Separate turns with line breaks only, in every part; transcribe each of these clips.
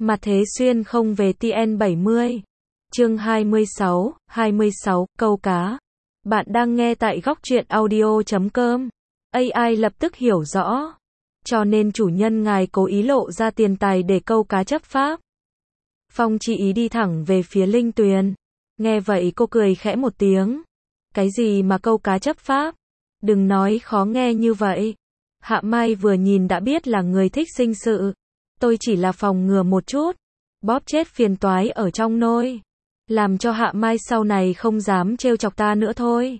Mà Thế Xuyên không về TN70. Chương 26, câu cá. Bạn đang nghe tại góc truyện audio.com. AI lập tức hiểu rõ. Cho nên chủ nhân ngài cố ý lộ ra tiền tài để câu cá chấp pháp. Phong Chi Ý đi thẳng về phía Linh Tuyền. Nghe vậy cô cười khẽ một tiếng. Cái gì mà câu cá chấp pháp? Đừng nói khó nghe như vậy. Hạ Mai vừa nhìn đã biết là người thích sinh sự. Tôi chỉ là phòng ngừa một chút. Bóp chết phiền toái ở trong nôi. Làm cho Hạ Mai sau này không dám trêu chọc ta nữa thôi.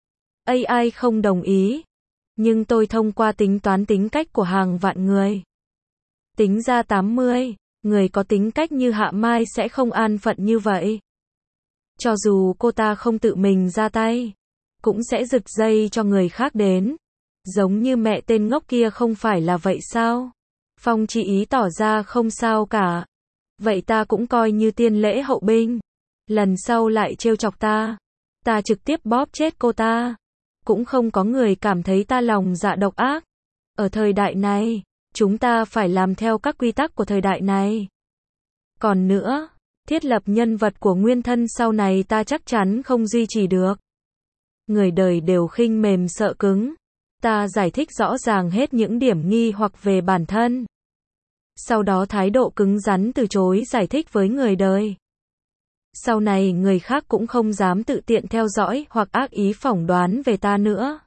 AI không đồng ý. Nhưng tôi thông qua tính toán tính cách của hàng vạn người. Tính ra 80, người có tính cách như Hạ Mai sẽ không an phận như vậy. Cho dù cô ta không tự mình ra tay, cũng sẽ giật dây cho người khác đến. Giống như mẹ tên ngốc kia không phải là vậy sao? Phong Chi Ý tỏ ra không sao cả. Vậy ta cũng coi như tiên lễ hậu binh. Lần sau lại trêu chọc ta trực tiếp bóp chết cô ta. Cũng không có người cảm thấy ta lòng dạ độc ác. Ở thời đại này, chúng ta phải làm theo các quy tắc của thời đại này. Còn nữa, thiết lập nhân vật của nguyên thân sau này ta chắc chắn không duy trì được. Người đời đều khinh mềm sợ cứng. Ta giải thích rõ ràng hết những điểm nghi hoặc về bản thân. Sau đó thái độ cứng rắn từ chối giải thích với người đời. Sau này người khác cũng không dám tự tiện theo dõi hoặc ác ý phỏng đoán về ta nữa.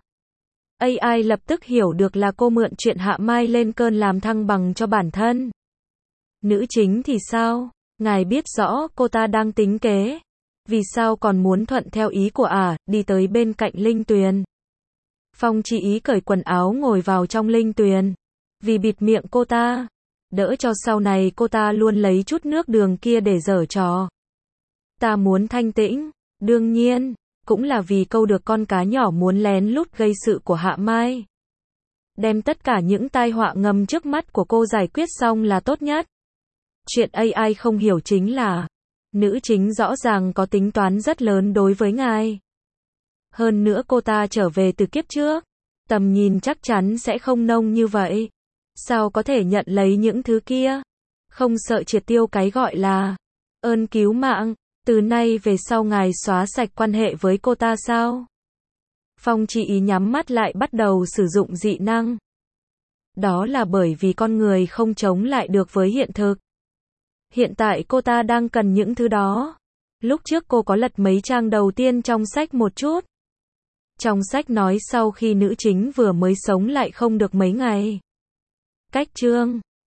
AI lập tức hiểu được là cô mượn chuyện Hạ Mai lên cơn làm thăng bằng cho bản thân. Nữ chính thì sao? Ngài biết rõ cô ta đang tính kế. Vì sao còn muốn thuận theo ý của đi tới bên cạnh Linh Tuyền. Phong Chi Ý cởi quần áo ngồi vào trong Linh Tuyền. Vì bịt miệng cô ta. Đỡ cho sau này cô ta luôn lấy chút nước đường kia để giở trò. Ta muốn thanh tĩnh, đương nhiên, cũng là vì câu được con cá nhỏ muốn lén lút gây sự của Hạ Mai. Đem tất cả những tai họa ngầm trước mắt của cô giải quyết xong là tốt nhất. Chuyện AI không hiểu chính là, nữ chính rõ ràng có tính toán rất lớn đối với ngài. Hơn nữa cô ta trở về từ kiếp trước, tầm nhìn chắc chắn sẽ không nông như vậy. Sao có thể nhận lấy những thứ kia? Không sợ triệt tiêu cái gọi là ơn cứu mạng. Từ nay về sau ngài xóa sạch quan hệ với cô ta sao? Phong Chi Ý nhắm mắt lại bắt đầu sử dụng dị năng. Đó là bởi vì con người không chống lại được với hiện thực. Hiện tại cô ta đang cần những thứ đó. Lúc trước cô có lật mấy trang đầu tiên trong sách một chút. Trong sách nói sau khi nữ chính vừa mới sống lại không được mấy ngày. Cách chương